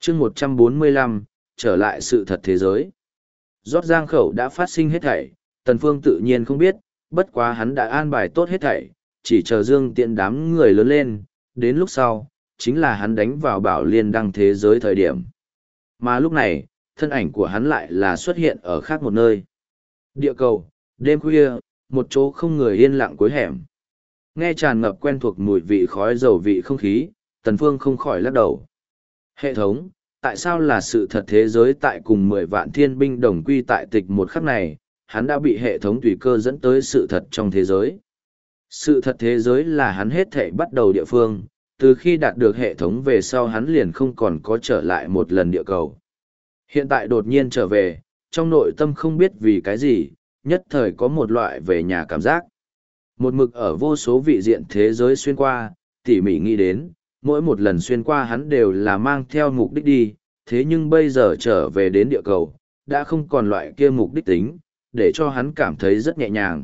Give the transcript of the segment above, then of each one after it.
chương 145, trở lại sự thật thế giới. Rót giang khẩu đã phát sinh hết thảy, Tần Phương tự nhiên không biết, bất quá hắn đã an bài tốt hết thảy, chỉ chờ Dương Tiễn đám người lớn lên, đến lúc sau, chính là hắn đánh vào bảo liên đăng thế giới thời điểm. Mà lúc này, thân ảnh của hắn lại là xuất hiện ở khác một nơi. Địa cầu, đêm khuya, một chỗ không người yên lặng cuối hẻm. Nghe tràn ngập quen thuộc mùi vị khói dầu vị không khí, Tần Phương không khỏi lắc đầu. Hệ thống, tại sao là sự thật thế giới tại cùng 10 vạn thiên binh đồng quy tại tịch một khắc này, hắn đã bị hệ thống tùy cơ dẫn tới sự thật trong thế giới. Sự thật thế giới là hắn hết thảy bắt đầu địa phương, từ khi đạt được hệ thống về sau hắn liền không còn có trở lại một lần địa cầu. Hiện tại đột nhiên trở về, trong nội tâm không biết vì cái gì, nhất thời có một loại về nhà cảm giác. Một mực ở vô số vị diện thế giới xuyên qua, tỉ mỉ nghĩ đến, mỗi một lần xuyên qua hắn đều là mang theo mục đích đi, thế nhưng bây giờ trở về đến địa cầu, đã không còn loại kia mục đích tính, để cho hắn cảm thấy rất nhẹ nhàng.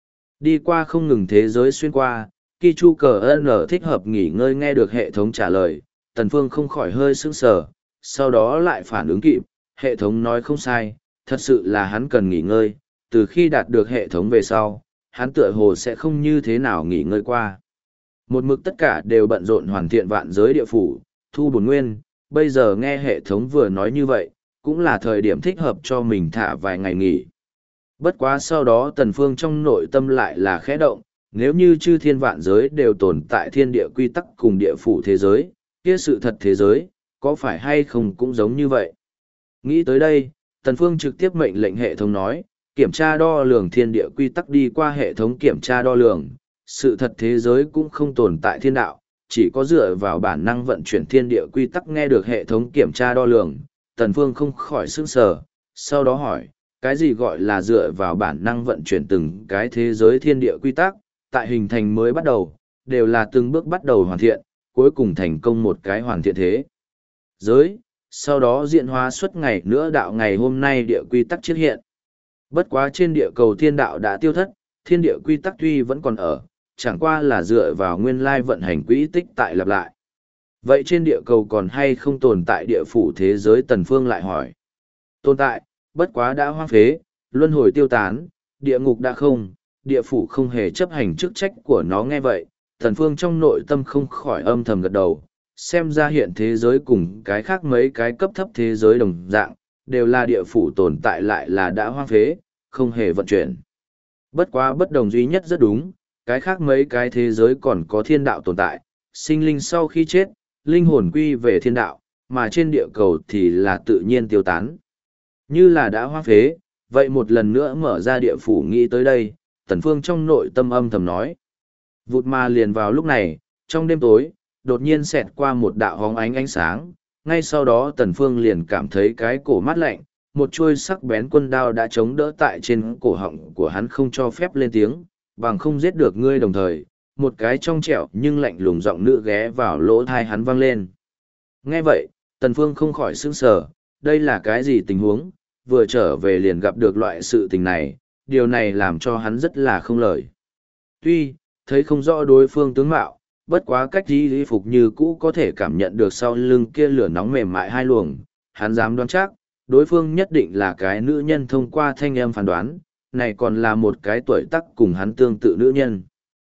Đi qua không ngừng thế giới xuyên qua, khi Chu Cờ N thích hợp nghỉ ngơi nghe được hệ thống trả lời, Tần Phương không khỏi hơi sững sờ, sau đó lại phản ứng kịp, hệ thống nói không sai, thật sự là hắn cần nghỉ ngơi, từ khi đạt được hệ thống về sau, hắn tựa hồ sẽ không như thế nào nghỉ ngơi qua. Một mực tất cả đều bận rộn hoàn thiện vạn giới địa phủ, thu bổn nguyên, bây giờ nghe hệ thống vừa nói như vậy, cũng là thời điểm thích hợp cho mình thả vài ngày nghỉ. Bất quá sau đó Tần Phương trong nội tâm lại là khẽ động, nếu như chư thiên vạn giới đều tồn tại thiên địa quy tắc cùng địa phủ thế giới, kia sự thật thế giới, có phải hay không cũng giống như vậy. Nghĩ tới đây, Tần Phương trực tiếp mệnh lệnh hệ thống nói, kiểm tra đo lường thiên địa quy tắc đi qua hệ thống kiểm tra đo lường, sự thật thế giới cũng không tồn tại thiên đạo, chỉ có dựa vào bản năng vận chuyển thiên địa quy tắc nghe được hệ thống kiểm tra đo lường, Tần Phương không khỏi sửng sờ, sau đó hỏi, cái gì gọi là dựa vào bản năng vận chuyển từng cái thế giới thiên địa quy tắc, tại hình thành mới bắt đầu, đều là từng bước bắt đầu hoàn thiện, cuối cùng thành công một cái hoàn thiện thế giới, sau đó diễn hóa suốt ngày nữa đạo ngày hôm nay địa quy tắc chiết hiện. Bất quá trên địa cầu thiên đạo đã tiêu thất, thiên địa quy tắc tuy vẫn còn ở, chẳng qua là dựa vào nguyên lai vận hành quỹ tích tại lặp lại. Vậy trên địa cầu còn hay không tồn tại địa phủ thế giới? Tần Phương lại hỏi. Tồn tại, bất quá đã hoang phế, luân hồi tiêu tán, địa ngục đã không, địa phủ không hề chấp hành chức trách của nó. Nghe vậy, Tần Phương trong nội tâm không khỏi âm thầm gật đầu, xem ra hiện thế giới cùng cái khác mấy cái cấp thấp thế giới đồng dạng, đều là địa phủ tồn tại lại là đã hoang phế, không hề vận chuyển. Bất quá bất đồng duy nhất rất đúng, cái khác mấy cái thế giới còn có thiên đạo tồn tại, sinh linh sau khi chết, linh hồn quy về thiên đạo, mà trên địa cầu thì là tự nhiên tiêu tán. Như là đã hoang phế, vậy một lần nữa mở ra địa phủ. Nghĩ tới đây, Tần Phương trong nội tâm âm thầm nói. Vụt mà liền vào lúc này, trong đêm tối, đột nhiên xẹt qua một đạo hóng ánh sáng, ngay sau đó Tần Phương liền cảm thấy cái cổ mát lạnh, một chuôi sắc bén quân đao đã chống đỡ tại trên cổ họng của hắn không cho phép lên tiếng, bằng không giết được ngươi. Đồng thời, một cái trong trẻo nhưng lạnh lùng giọng nữ ghé vào lỗ tai hắn vang lên. Nghe vậy, Tần Phương không khỏi sửng sờ, đây là cái gì tình huống, vừa trở về liền gặp được loại sự tình này, điều này làm cho hắn rất là không lời. Tuy, thấy không rõ đối phương tướng mạo, bất quá cách y phục như cũ có thể cảm nhận được sau lưng kia lửa nóng mềm mại hai luồng, hắn dám đoán chắc, đối phương nhất định là cái nữ nhân. Thông qua thanh âm phán đoán, này còn là một cái tuổi tác cùng hắn tương tự nữ nhân.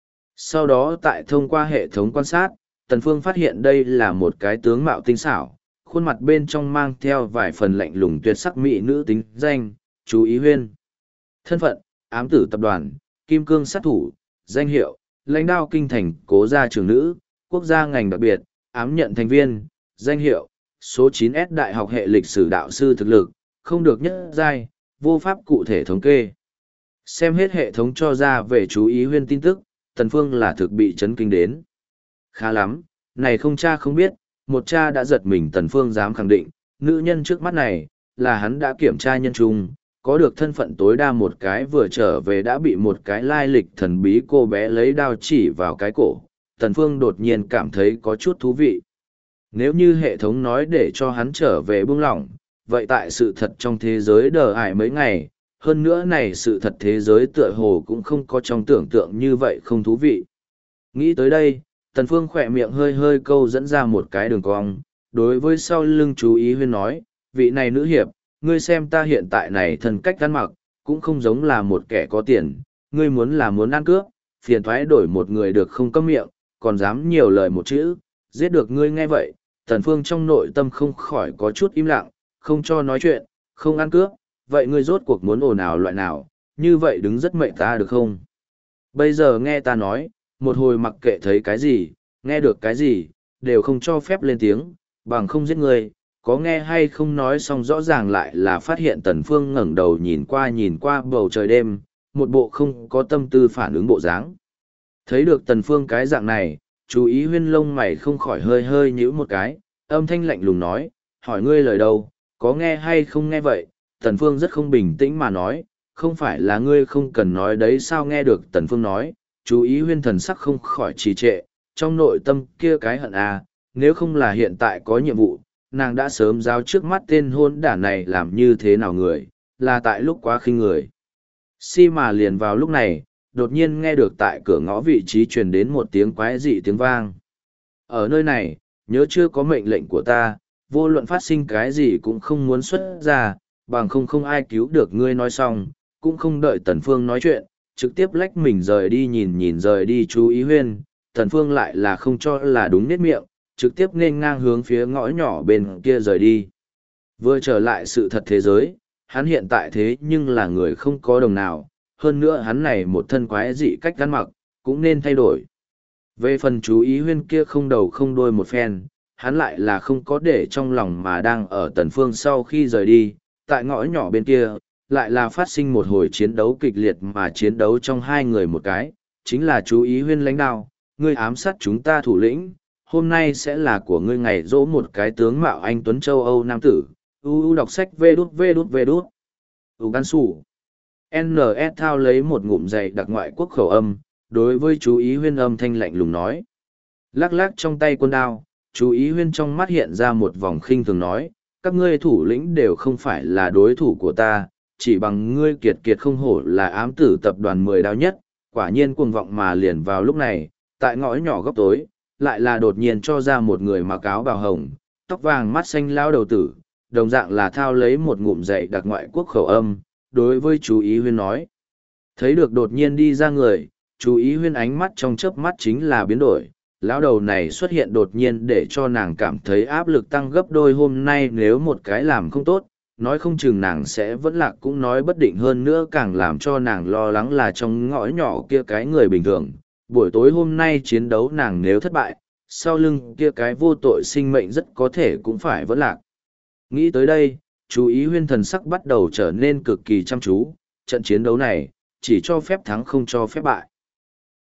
Sau đó tại thông qua hệ thống quan sát, Tần Phương phát hiện đây là một cái tướng mạo tinh xảo, khuôn mặt bên trong mang theo vài phần lạnh lùng tuyệt sắc mỹ nữ, tính danh, Chú Ý Huyên. Thân phận, ám tử tập đoàn, kim cương sát thủ, danh hiệu, lãnh đạo kinh thành cố gia trưởng nữ, quốc gia ngành đặc biệt, ám nhận thành viên, danh hiệu, số 9S đại học hệ lịch sử đạo sư, thực lực, không được nhất giai, vô pháp cụ thể thống kê. Xem hết hệ thống cho ra về Chú Ý Huyên tin tức, Tần Phương là thực bị chấn kinh đến. Khá lắm, này không cha không biết, một cha đã giật mình. Tần Phương dám khẳng định, nữ nhân trước mắt này, là hắn đã kiểm tra nhân trung, có được thân phận tối đa một cái, vừa trở về đã bị một cái lai lịch thần bí cô bé lấy đao chỉ vào cái cổ. Tần Phương đột nhiên cảm thấy có chút thú vị. Nếu như hệ thống nói để cho hắn trở về buông lỏng, vậy tại sự thật trong thế giới đờ ải mấy ngày, hơn nữa này sự thật thế giới tựa hồ cũng không có trong tưởng tượng như vậy không thú vị. Nghĩ tới đây, Tần Phương khỏe miệng hơi hơi câu dẫn ra một cái đường cong, đối với sau lưng chú ý huyên nói, vị này nữ hiệp, ngươi xem ta hiện tại này thân cách ăn mặc, cũng không giống là một kẻ có tiền, ngươi muốn là muốn ăn cướp, phiền thoái đổi một người được không câm miệng, còn dám nhiều lời một chữ, giết được ngươi nghe vậy, Tần Phương trong nội tâm không khỏi có chút im lặng, không cho nói chuyện, không ăn cướp, vậy ngươi rốt cuộc muốn ồn ào loại nào, như vậy đứng rất mệnh ta được không? Bây giờ nghe ta nói, một hồi mặc kệ thấy cái gì, nghe được cái gì, đều không cho phép lên tiếng, bằng không giết ngươi, có nghe hay không nói xong rõ ràng lại là phát hiện Tần Phương ngẩng đầu nhìn qua bầu trời đêm, một bộ không có tâm tư phản ứng bộ dáng. Thấy được Tần Phương cái dạng này, chú ý huyên lông mày không khỏi hơi hơi nhíu một cái, âm thanh lạnh lùng nói, hỏi ngươi lời đâu, có nghe hay không nghe vậy, Tần Phương rất không bình tĩnh mà nói, không phải là ngươi không cần nói đấy sao nghe được Tần Phương nói, chú ý huyên thần sắc không khỏi trì trệ, trong nội tâm kia cái hận à, nếu không là hiện tại có nhiệm vụ, nàng đã sớm giao trước mắt tên hôn đản này làm như thế nào người, là tại lúc quá khinh người. Si mà liền vào lúc này, đột nhiên nghe được tại cửa ngõ vị trí truyền đến một tiếng quái dị tiếng vang. Ở nơi này, nhớ chưa có mệnh lệnh của ta, vô luận phát sinh cái gì cũng không muốn xuất ra, bằng không ai cứu được ngươi nói xong, cũng không đợi Tần Phương nói chuyện, trực tiếp lách mình rời đi nhìn rời đi chú ý huyên, Tần Phương lại là không cho là đúng nét miệng, trực tiếp nên ngang hướng phía ngõ nhỏ bên kia rời đi. Vừa trở lại sự thật thế giới, hắn hiện tại thế nhưng là người không có đồng nào, hơn nữa hắn này một thân quái dị cách ăn mặc, cũng nên thay đổi. Về phần chú ý huyên kia không đầu không đuôi một phen, hắn lại là không có để trong lòng mà đang ở Tần Phương sau khi rời đi, tại ngõ nhỏ bên kia, lại là phát sinh một hồi chiến đấu kịch liệt mà chiến đấu trong hai người một cái, chính là chú ý huyên lãnh đạo, ngươi ám sát chúng ta thủ lĩnh, hôm nay sẽ là của ngươi ngày dỗ một cái tướng mạo anh Tuấn châu Âu nam tử, đọc sách vê đút. Gan sủ. NS thao lấy một ngụm dày đặc ngoại quốc khẩu âm, đối với chú ý huyên âm thanh lạnh lùng nói. Lắc lắc trong tay quân đao, chú ý huyên trong mắt hiện ra một vòng khinh thường nói, các ngươi thủ lĩnh đều không phải là đối thủ của ta, chỉ bằng ngươi kiệt kiệt không hổ là ám tử tập đoàn 10 đao nhất, quả nhiên cuồng vọng mà liền vào lúc này, tại ngõ nhỏ góc tối, lại là đột nhiên cho ra một người mặc áo bào hồng, tóc vàng mắt xanh lao đầu tử, đồng dạng là thao lấy một ngụm dậy đặc ngoại quốc khẩu âm, đối với chú ý huyên nói. Thấy được đột nhiên đi ra người, chú ý huyên ánh mắt trong chớp mắt chính là biến đổi, lão đầu này xuất hiện đột nhiên để cho nàng cảm thấy áp lực tăng gấp đôi hôm nay nếu một cái làm không tốt, nói không chừng nàng sẽ vẫn lạc cũng nói bất định hơn nữa càng làm cho nàng lo lắng là trong ngõ nhỏ kia cái người bình thường. Buổi tối hôm nay chiến đấu nàng nếu thất bại, sau lưng kia cái vô tội sinh mệnh rất có thể cũng phải vẫn lạc. Nghĩ tới đây, chú ý huyên thần sắc bắt đầu trở nên cực kỳ chăm chú, trận chiến đấu này, chỉ cho phép thắng không cho phép bại.